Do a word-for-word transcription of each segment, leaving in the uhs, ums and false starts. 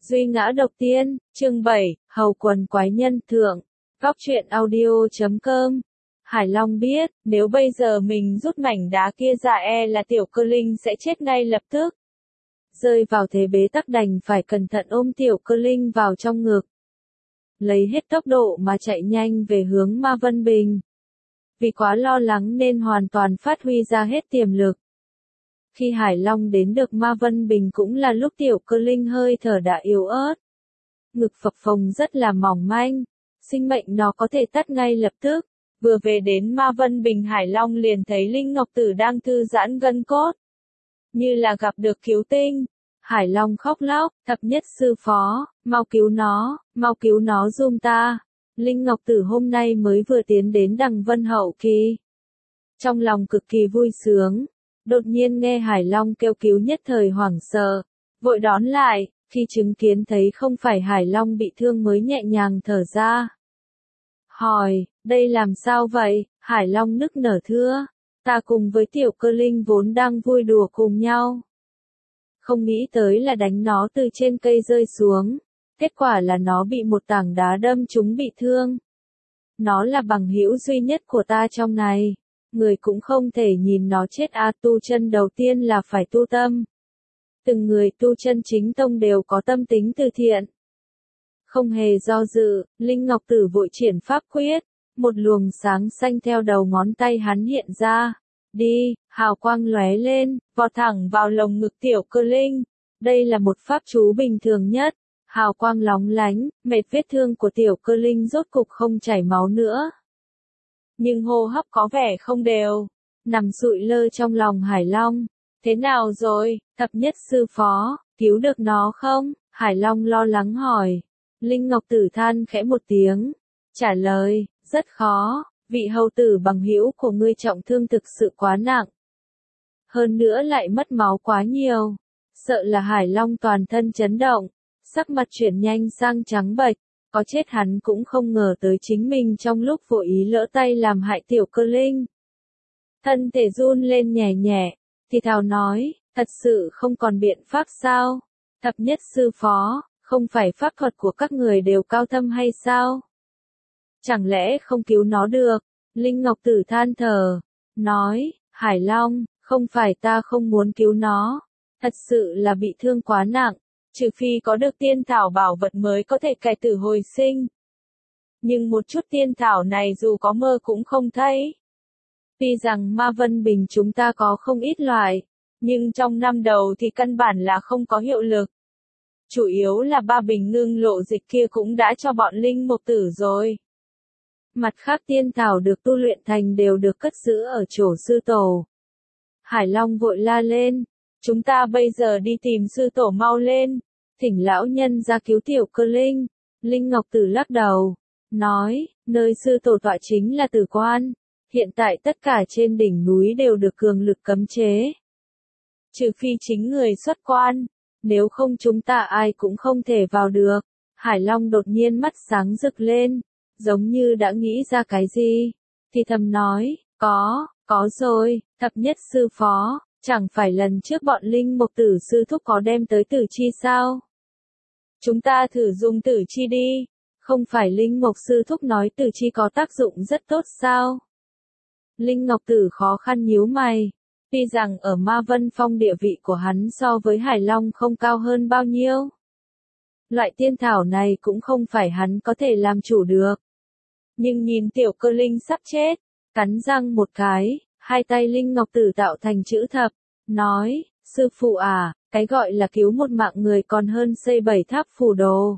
Duy ngã độc tiên, chương bảy, Hầu quần quái nhân thượng, góc truyện audio chấm com. Hải Long biết, nếu bây giờ mình rút mảnh đá kia ra e là Tiểu Cơ Linh sẽ chết ngay lập tức. Rơi vào thế bế tắc đành phải cẩn thận ôm Tiểu Cơ Linh vào trong ngực. Lấy hết tốc độ mà chạy nhanh về hướng Ma Vân Bình. Vì quá lo lắng nên hoàn toàn phát huy ra hết tiềm lực. Khi Hải Long đến được Ma Vân Bình cũng là lúc Tiểu Cơ Linh hơi thở đã yếu ớt. Ngực phập phồng rất là mỏng manh, sinh mệnh nó có thể tắt ngay lập tức. Vừa về đến Ma Vân Bình Hải Long liền thấy Linh Ngọc Tử đang thư giãn gân cốt. Như là gặp được cứu tinh. Hải Long khóc lóc, thập nhất sư phó, mau cứu nó, mau cứu nó giùm ta. Linh Ngọc Tử hôm nay mới vừa tiến đến đằng Vân Hậu Kỳ. Trong lòng cực kỳ vui sướng. Đột nhiên nghe Hải Long kêu cứu nhất thời hoảng sợ, vội đón lại, khi chứng kiến thấy không phải Hải Long bị thương mới nhẹ nhàng thở ra. Hỏi, đây làm sao vậy? Hải Long nức nở thưa, ta cùng với Tiểu Cơ Linh vốn đang vui đùa cùng nhau. Không nghĩ tới là đánh nó từ trên cây rơi xuống, kết quả là nó bị một tảng đá đâm trúng bị thương. Nó là bằng hữu duy nhất của ta trong này. Người cũng không thể nhìn nó chết a à, tu chân đầu tiên là phải tu tâm. Từng người tu chân chính tông đều có tâm tính từ thiện. Không hề do dự, Linh Ngọc Tử vội triển pháp quyết, một luồng sáng xanh theo đầu ngón tay hắn hiện ra. Đi, hào quang lóe lên, vọt thẳng vào lồng ngực Tiểu Cơ Linh. Đây là một pháp chú bình thường nhất. Hào quang lóng lánh, mệt vết thương của Tiểu Cơ Linh rốt cục không chảy máu nữa. Nhưng hô hấp có vẻ không đều, nằm sụi lơ trong lòng Hải Long. Thế nào rồi, thập nhất sư phó, cứu được nó không? Hải Long lo lắng hỏi. Linh Ngọc Tử than khẽ một tiếng, trả lời, rất khó, vị hầu tử bằng hữu của ngươi trọng thương thực sự quá nặng. Hơn nữa lại mất máu quá nhiều, sợ là Hải Long toàn thân chấn động, sắc mặt chuyển nhanh sang trắng bệch. Có chết hắn cũng không ngờ tới chính mình trong lúc vô ý lỡ tay làm hại Tiểu Cơ Linh. Thân thể run lên nhẹ nhẹ, thì thào nói, thật sự không còn biện pháp sao? Thập nhất sư phó, không phải pháp thuật của các người đều cao thâm hay sao? Chẳng lẽ không cứu nó được? Linh Ngọc Tử than thở, nói, Hải Long, không phải ta không muốn cứu nó, thật sự là bị thương quá nặng. Trừ phi có được tiên thảo bảo vật mới có thể cải tử hồi sinh. Nhưng một chút tiên thảo này dù có mơ cũng không thấy. Tuy rằng Ma Vân Bình chúng ta có không ít loại, nhưng trong năm đầu thì căn bản là không có hiệu lực. Chủ yếu là ba bình ngưng lộ dịch kia cũng đã cho bọn Linh Mộc Tử rồi. Mặt khác tiên thảo được tu luyện thành đều được cất giữ ở chỗ sư tổ. Hải Long vội la lên. Chúng ta bây giờ đi tìm sư tổ mau lên, thỉnh lão nhân ra cứu Tiểu Cơ Linh. Linh Ngọc Tử lắc đầu, nói, nơi sư tổ tọa chính là Tử Quan. Hiện tại tất cả trên đỉnh núi đều được cường lực cấm chế. Trừ phi chính người xuất quan, nếu không chúng ta ai cũng không thể vào được. Hải Long đột nhiên mắt sáng rực lên, giống như đã nghĩ ra cái gì. Thì thầm nói, có, có rồi, thập nhất sư phó. Chẳng phải lần trước bọn Linh Mộc Tử sư thúc có đem tới tử chi sao? Chúng ta thử dùng tử chi đi. Không phải Linh Mộc sư thúc nói tử chi có tác dụng rất tốt sao? Linh Ngọc Tử khó khăn nhíu mày. Tuy rằng ở Ma Vân Phong địa vị của hắn so với Hải Long không cao hơn bao nhiêu. Loại tiên thảo này cũng không phải hắn có thể làm chủ được. Nhưng nhìn Tiểu Cơ Linh sắp chết, cắn răng một cái. Hai tay Linh Ngọc Tử tạo thành chữ thập, nói, sư phụ à, cái gọi là cứu một mạng người còn hơn xây bảy tháp phù đồ.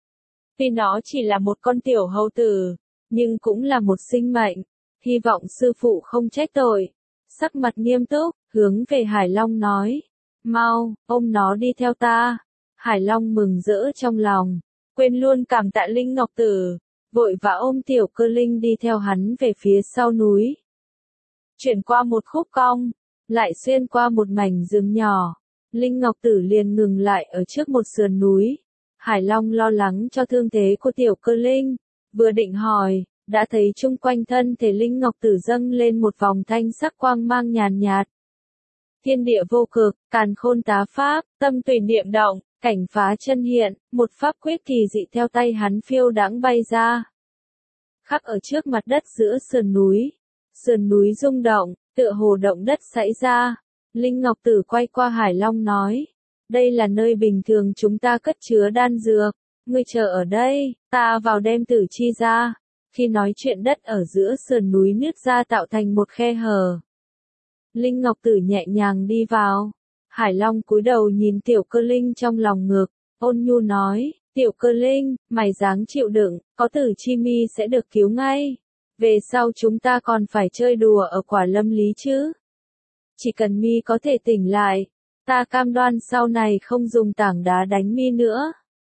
Tuy nó chỉ là một con tiểu hầu tử, nhưng cũng là một sinh mệnh, hy vọng sư phụ không trách tội. Sắc mặt nghiêm túc, hướng về Hải Long nói, mau, ôm nó đi theo ta. Hải Long mừng rỡ trong lòng, quên luôn cảm tạ Linh Ngọc Tử, vội vã ôm Tiểu Cơ Linh đi theo hắn về phía sau núi. Chuyển qua một khúc cong, lại xuyên qua một mảnh rừng nhỏ, Linh Ngọc Tử liền ngừng lại ở trước một sườn núi. Hải Long lo lắng cho thương thế của Tiểu Cơ Linh, vừa định hỏi, đã thấy chung quanh thân thể Linh Ngọc Tử dâng lên một vòng thanh sắc quang mang nhàn nhạt. Thiên địa vô cực, càn khôn tá pháp, tâm tùy niệm động, Cảnh phá chân hiện, một pháp quyết kỳ dị theo tay hắn phiêu đãng bay ra. Khắc ở trước mặt đất giữa sườn núi. Sườn núi rung động, tựa hồ động đất xảy ra. Linh Ngọc Tử quay qua Hải Long nói. Đây là nơi bình thường chúng ta cất chứa đan dược. Ngươi chờ ở đây, ta vào đem tử chi ra. Khi nói chuyện đất ở giữa sườn núi nứt ra tạo thành một khe hở. Linh Ngọc Tử nhẹ nhàng đi vào. Hải Long cúi đầu nhìn Tiểu Cơ Linh trong lòng ngực, ôn nhu nói, Tiểu Cơ Linh, mày dáng chịu đựng, có tử chi mi sẽ được cứu ngay. Về sau chúng ta còn phải chơi đùa ở quả lâm lý chứ. Chỉ cần mi có thể tỉnh lại, ta cam đoan sau này không dùng tảng đá đánh mi nữa.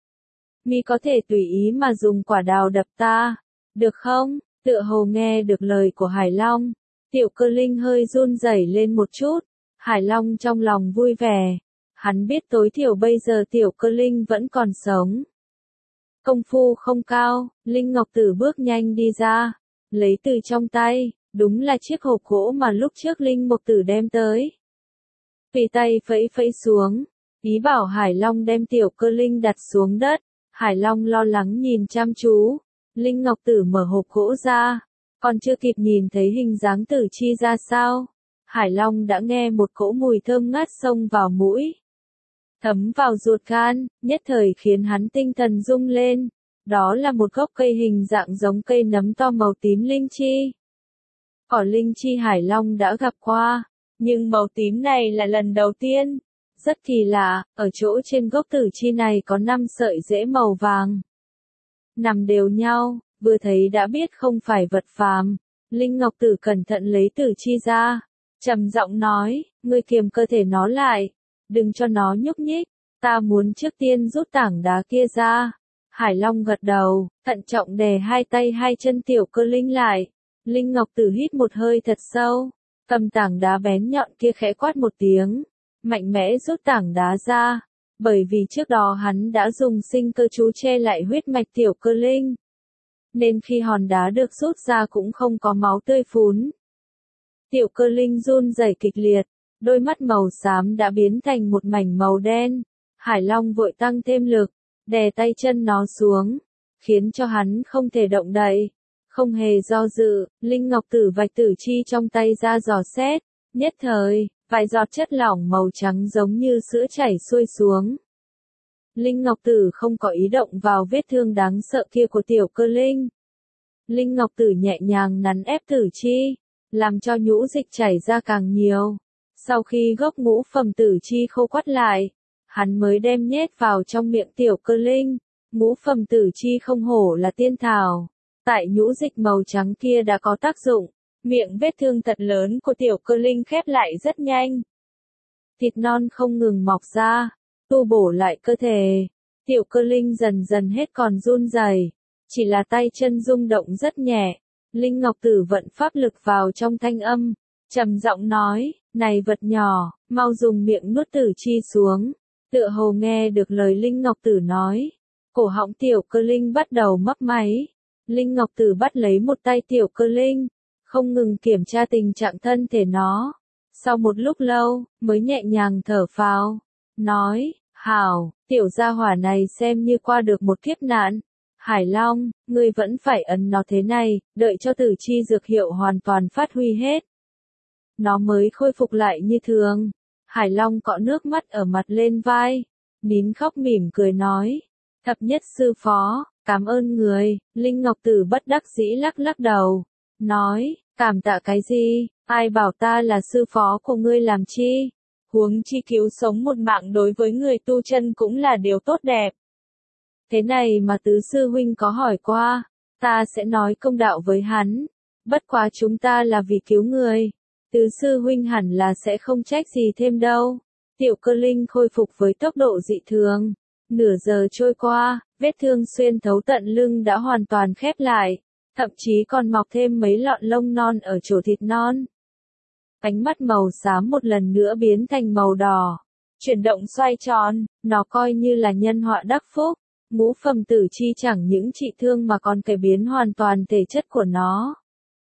Mi có thể tùy ý mà dùng quả đào đập ta, được không? Tựa hồ nghe được lời của Hải Long, Tiểu Cơ Linh hơi run rẩy lên một chút. Hải Long trong lòng vui vẻ, hắn biết tối thiểu bây giờ Tiểu Cơ Linh vẫn còn sống. Công phu không cao, Linh Ngọc Tử bước nhanh đi ra, lấy từ trong tay, đúng là chiếc hộp gỗ mà lúc trước Linh Mục Tử đem tới. Tùy tay phẩy phẩy xuống, ý bảo Hải Long đem Tiểu Cơ Linh đặt xuống đất. Hải Long lo lắng nhìn chăm chú, Linh Ngọc Tử mở hộp gỗ ra, còn chưa kịp nhìn thấy hình dáng tử chi ra sao. Hải Long đã nghe một cỗ mùi thơm ngát xông vào mũi, thấm vào ruột gan, nhất thời khiến hắn tinh thần rung lên. Đó là một gốc cây hình dạng giống cây nấm to màu tím linh chi. Cỏ linh chi Hải Long đã gặp qua, nhưng màu tím này là lần đầu tiên. Rất kỳ lạ, ở chỗ trên gốc tử chi này có năm sợi rễ màu vàng. Nằm đều nhau, vừa thấy đã biết không phải vật phàm. Linh Ngọc Tử cẩn thận lấy tử chi ra, trầm giọng nói, ngươi kiềm cơ thể nó lại, đừng cho nó nhúc nhích, ta muốn trước tiên rút tảng đá kia ra. Hải Long gật đầu, thận trọng đè hai tay hai chân Tiểu Cơ Linh lại. Linh Ngọc Tử hít một hơi thật sâu, cầm tảng đá bén nhọn kia khẽ quát một tiếng, mạnh mẽ rút tảng đá ra, bởi vì trước đó hắn đã dùng sinh cơ chú che lại huyết mạch Tiểu Cơ Linh, nên khi hòn đá được rút ra cũng không có máu tươi phún. Tiểu Cơ Linh run rẩy kịch liệt, đôi mắt màu xám đã biến thành một mảnh màu đen. Hải Long vội tăng thêm lực, đè tay chân nó xuống, khiến cho hắn không thể động đậy. Không hề do dự, Linh Ngọc Tử vạch tử chi trong tay ra dò xét, nhất thời, vài giọt chất lỏng màu trắng giống như sữa chảy xuôi xuống. Linh Ngọc Tử không có ý động vào vết thương đáng sợ kia của Tiểu Cơ Linh. Linh Ngọc Tử nhẹ nhàng nắn ép tử chi, làm cho nhũ dịch chảy ra càng nhiều. Sau khi gốc ngũ phẩm tử chi khô quắt lại, hắn mới đem nhét vào trong miệng Tiểu Cơ Linh. Ngũ phẩm tử chi không hổ là tiên thảo, tại nhũ dịch màu trắng kia đã có tác dụng. Miệng vết thương thật lớn của Tiểu Cơ Linh khép lại rất nhanh. Thịt non không ngừng mọc ra, tu bổ lại cơ thể. Tiểu Cơ Linh dần dần hết còn run rẩy, chỉ là tay chân rung động rất nhẹ. Linh Ngọc Tử vận pháp lực vào trong thanh âm, trầm giọng nói, này vật nhỏ, mau dùng miệng nuốt tử chi xuống. Tựa hồ nghe được lời Linh Ngọc Tử nói, cổ họng Tiểu Cơ Linh bắt đầu mấp máy. Linh Ngọc Tử bắt lấy một tay Tiểu Cơ Linh, không ngừng kiểm tra tình trạng thân thể nó. Sau một lúc lâu, mới nhẹ nhàng thở phào, nói, hảo, tiểu gia hỏa này xem như qua được một kiếp nạn. Hải Long, ngươi vẫn phải ấn nó thế này, đợi cho tử chi dược hiệu hoàn toàn phát huy hết. Nó mới khôi phục lại như thường. Hải Long cọ nước mắt ở mặt lên vai, nín khóc mỉm cười nói, thập nhất sư phó, cảm ơn người. Linh Ngọc Tử bất đắc dĩ lắc lắc đầu, nói, cảm tạ cái gì, ai bảo ta là sư phó của ngươi làm chi, huống chi cứu sống một mạng đối với người tu chân cũng là điều tốt đẹp. Thế này mà tứ sư huynh có hỏi qua, ta sẽ nói công đạo với hắn, bất quá chúng ta là vì cứu người, tứ sư huynh hẳn là sẽ không trách gì thêm đâu. Tiểu Cơ Linh khôi phục với tốc độ dị thường, nửa giờ trôi qua, vết thương xuyên thấu tận lưng đã hoàn toàn khép lại. Thậm chí còn mọc thêm mấy lọn lông non ở chỗ thịt non. Ánh mắt màu xám một lần nữa biến thành màu đỏ, chuyển động xoay tròn, nó coi như là nhân họa đắc phúc. Ngũ phẩm tử chi chẳng những trị thương mà còn cải biến hoàn toàn thể chất của nó.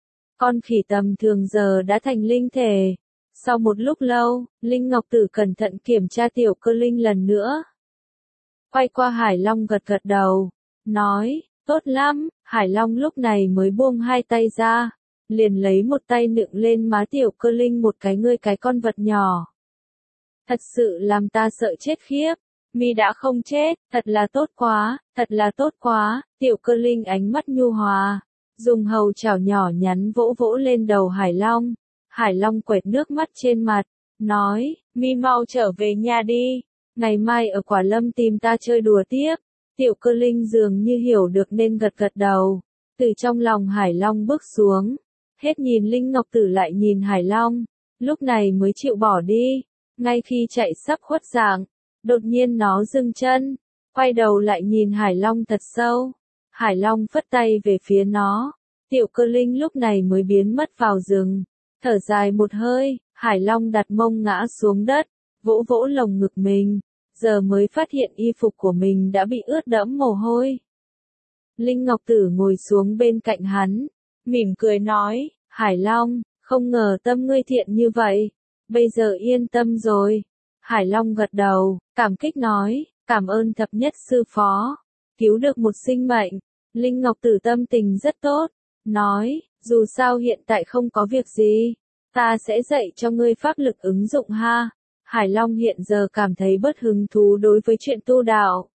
Con khỉ tầm thường giờ đã thành linh thể. Sau một lúc lâu, Linh Ngọc Tử cẩn thận kiểm tra Tiểu Cơ Linh lần nữa. Quay qua Hải Long gật gật đầu, nói, tốt lắm. Hải Long lúc này mới buông hai tay ra, liền lấy một tay nựng lên má Tiểu Cơ Linh một cái, ngươi cái con vật nhỏ. Thật sự làm ta sợ chết khiếp. Mi đã không chết, thật là tốt quá, thật là tốt quá. Tiểu Cơ Linh ánh mắt nhu hòa, dùng hầu chảo nhỏ nhắn vỗ vỗ lên đầu Hải Long. Hải Long quệt nước mắt trên mặt, nói, Mi mau trở về nhà đi, ngày mai ở Quả Lâm tìm ta chơi đùa tiếp. Tiểu Cơ Linh dường như hiểu được nên gật gật đầu, từ trong lòng Hải Long bước xuống, hết nhìn Linh Ngọc Tử lại nhìn Hải Long, lúc này mới chịu bỏ đi. Ngay khi chạy sắp khuất dạng, đột nhiên nó dừng chân, quay đầu lại nhìn Hải Long thật sâu. Hải Long phất tay về phía nó, Tiểu Cơ Linh lúc này mới biến mất vào rừng. Thở dài một hơi, Hải Long đặt mông ngã xuống đất, vỗ vỗ lồng ngực mình, giờ mới phát hiện y phục của mình đã bị ướt đẫm mồ hôi. Linh Ngọc Tử ngồi xuống bên cạnh hắn, mỉm cười nói, Hải Long, không ngờ tâm ngươi thiện như vậy, bây giờ yên tâm rồi. Hải Long gật đầu, cảm kích nói, cảm ơn thập nhất sư phó, cứu được một sinh mệnh. Linh Ngọc Tử tâm tình rất tốt, nói, dù sao hiện tại không có việc gì, ta sẽ dạy cho ngươi pháp lực ứng dụng ha. Hải Long hiện giờ cảm thấy bớt hứng thú đối với chuyện tu đạo.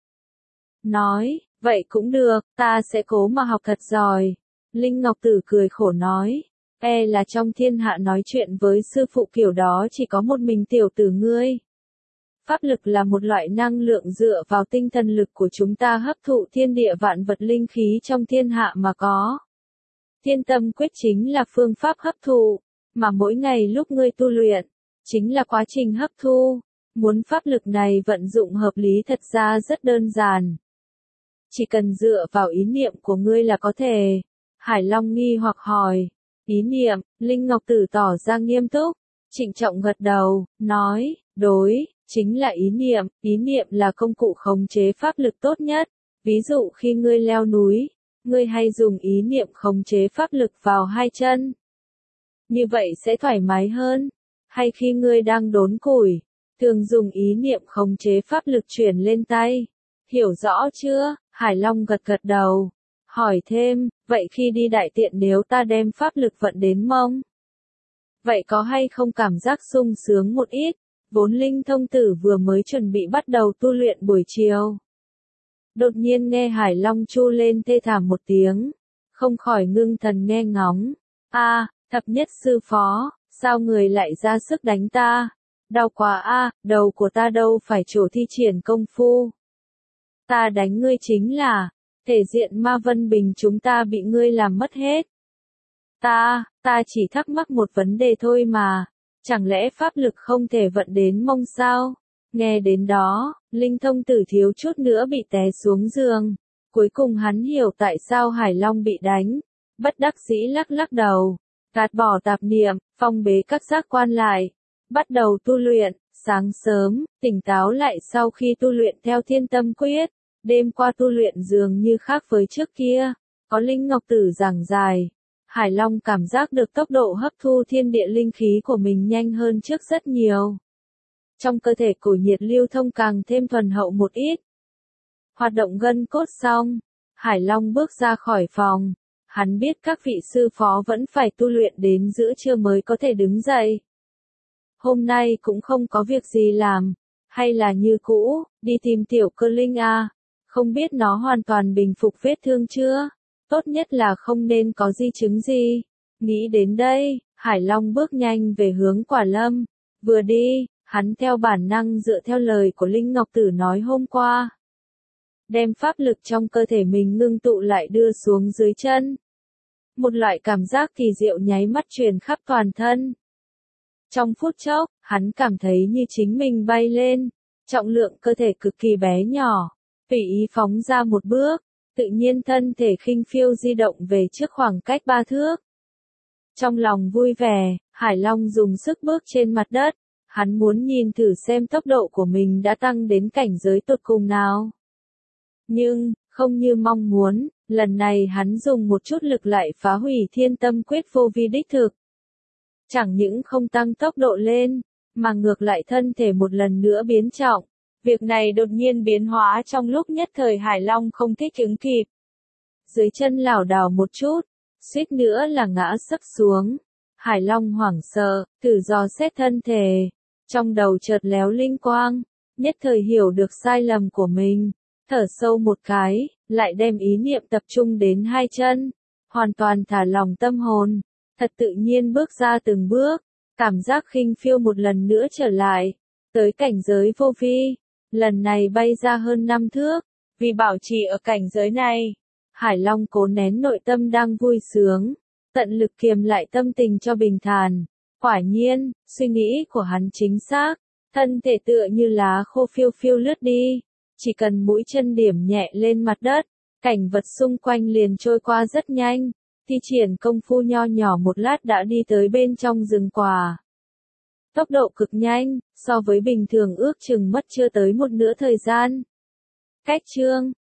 Nói, vậy cũng được, ta sẽ cố mà học thật giỏi. Linh Ngọc Tử cười khổ nói, e là trong thiên hạ nói chuyện với sư phụ kiểu đó chỉ có một mình tiểu tử ngươi. Pháp lực là một loại năng lượng dựa vào tinh thần lực của chúng ta hấp thụ thiên địa vạn vật linh khí trong thiên hạ mà có. Thiên tâm quyết chính là phương pháp hấp thụ, mà mỗi ngày lúc ngươi tu luyện, chính là quá trình hấp thu. Muốn pháp lực này vận dụng hợp lý thật ra rất đơn giản. Chỉ cần dựa vào ý niệm của ngươi là có thể. Hải Long nghi hoặc hỏi, ý niệm. Linh Ngọc Tử tỏ ra nghiêm túc, trịnh trọng gật đầu, nói, đối, chính là ý niệm. Ý niệm là công cụ khống chế pháp lực tốt nhất. Ví dụ khi ngươi leo núi, ngươi hay dùng ý niệm khống chế pháp lực vào hai chân. Như vậy sẽ thoải mái hơn. Hay khi ngươi đang đốn củi, thường dùng ý niệm khống chế pháp lực chuyển lên tay. Hiểu rõ chưa? Hải Long gật gật đầu. Hỏi thêm, vậy khi đi đại tiện nếu ta đem pháp lực vận đến mông, vậy có hay không cảm giác sung sướng một ít? Vốn Linh Thông Tử vừa mới chuẩn bị bắt đầu tu luyện buổi chiều. Đột nhiên nghe Hải Long chu lên thê thảm một tiếng, không khỏi ngưng thần nghe ngóng. A, thập nhất sư phó, sao người lại ra sức đánh ta? Đau quá a, à, đầu của ta đâu phải chỗ thi triển công phu. Ta đánh ngươi chính là, thể diện Ma Vân Bình chúng ta bị ngươi làm mất hết. Ta, ta chỉ thắc mắc một vấn đề thôi mà, chẳng lẽ pháp lực không thể vận đến mông sao? Nghe đến đó, Linh Thông Tử thiếu chút nữa bị té xuống giường. Cuối cùng hắn hiểu tại sao Hải Long bị đánh, bất đắc dĩ lắc lắc đầu, gạt bỏ tạp niệm, phong bế các giác quan lại, bắt đầu tu luyện. Sáng sớm, tỉnh táo lại sau khi tu luyện theo Thiên Tâm Quyết, đêm qua tu luyện dường như khác với trước kia, có Linh Ngọc Tử giảng giải. Hải Long cảm giác được tốc độ hấp thu thiên địa linh khí của mình nhanh hơn trước rất nhiều. Trong cơ thể cổ nhiệt lưu thông càng thêm thuần hậu một ít. Hoạt động gân cốt xong, Hải Long bước ra khỏi phòng. Hắn biết các vị sư phó vẫn phải tu luyện đến giữa trưa mới có thể đứng dậy. Hôm nay cũng không có việc gì làm, hay là như cũ, đi tìm Tiểu Cơ Linh à, không biết nó hoàn toàn bình phục vết thương chưa, tốt nhất là không nên có di chứng gì. Nghĩ đến đây, Hải Long bước nhanh về hướng Quả Lâm, vừa đi, hắn theo bản năng dựa theo lời của Linh Ngọc Tử nói hôm qua. Đem pháp lực trong cơ thể mình ngưng tụ lại đưa xuống dưới chân. Một loại cảm giác kỳ diệu nháy mắt truyền khắp toàn thân. Trong phút chốc, hắn cảm thấy như chính mình bay lên, trọng lượng cơ thể cực kỳ bé nhỏ, tùy ý phóng ra một bước, tự nhiên thân thể khinh phiêu di động về trước khoảng cách ba thước. Trong lòng vui vẻ, Hải Long dùng sức bước trên mặt đất, hắn muốn nhìn thử xem tốc độ của mình đã tăng đến cảnh giới tột cùng nào. Nhưng, không như mong muốn, lần này hắn dùng một chút lực lại phá hủy Thiên Tâm Quyết vô vi đích thực. Chẳng những không tăng tốc độ lên, mà ngược lại thân thể một lần nữa biến trọng, Việc này đột nhiên biến hóa trong lúc nhất thời Hải Long không thích ứng kịp. Dưới chân lảo đảo một chút, suýt nữa là ngã sấp xuống. Hải Long hoảng sợ, thử dò xét thân thể. Trong đầu chợt léo linh quang, nhất thời hiểu được sai lầm của mình. Thở sâu một cái, lại đem ý niệm tập trung đến hai chân. Hoàn toàn thả lỏng tâm hồn, thật tự nhiên bước ra từng bước. Cảm giác khinh phiêu một lần nữa trở lại, tới cảnh giới vô vi. Lần này bay ra hơn năm thước, vì bảo trì ở cảnh giới này. Hải Long cố nén nội tâm đang vui sướng, tận lực kiềm lại tâm tình cho bình thản. Quả nhiên, suy nghĩ của hắn chính xác, thân thể tựa như lá khô phiêu phiêu lướt đi, chỉ cần mũi chân điểm nhẹ lên mặt đất, cảnh vật xung quanh liền trôi qua rất nhanh, thi triển công phu nho nhỏ một lát đã đi tới bên trong rừng quả. Tốc độ cực nhanh, so với bình thường ước chừng mất chưa tới một nửa thời gian. Cách chương